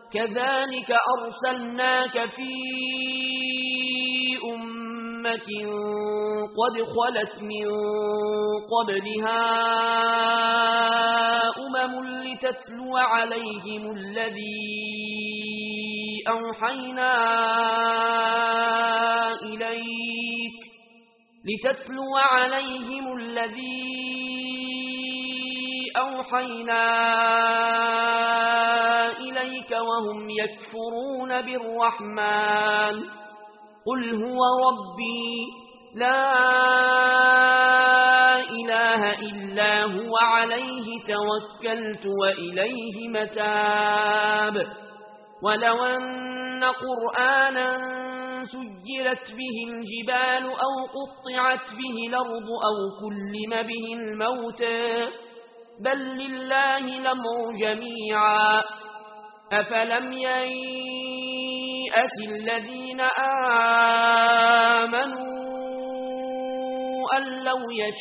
كذلك أرسلناك في أمة قد خلت من قبلها لتتلو عليهم الذي أوحينا إليك وهم يكفرون بالرحمن قل هو ربي لا إله إلا هو عليه توكلت وإليه متاب ولو أن قرآنا سجلت به الجبال أو قطعت به الأرض أو كلم به الموتى بل لله الأمر جميعا أفلم ييأس الذين آمنوا أن لو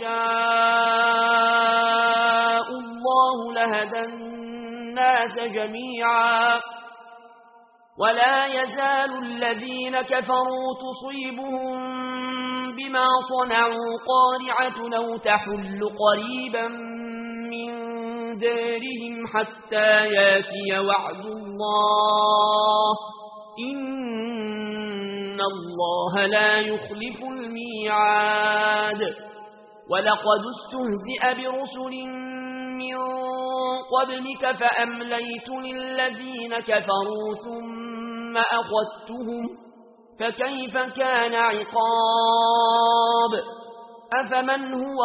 يشاء الله لهدى الناس جميعا ولا يزال الذين كفروا تصيبهم بما صنعوا قارعة أو تحل قريبا من دارهم حتى ياتي وعد الله إن الله لا يخلف الميعاد ولقد استهزئ برسل من قبلك فأمليت للذين كفروا ثم أخذتهم فكيف كان عقاب أفمن هو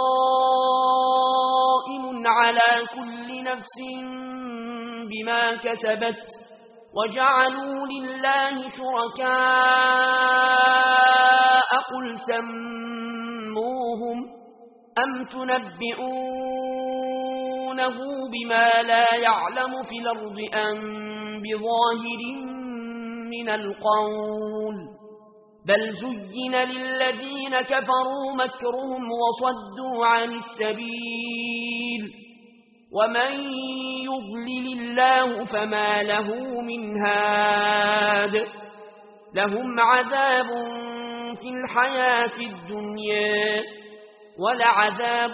قائم على كل نفس بما كسبت وجعلوا لله شركاء قل سموهم أم تنبئونه بما لا يعلم في الأرض أم بظاهر من القول بل زين للذين كفروا مكرهم وصدوا عن السبيل ومن يضلل الله فما له من هاد لهم عذاب في الحياة الدنيا ولعذاب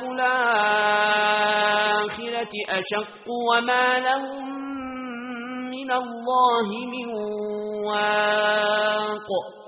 الآخرة أشق وما لهم من الله من واق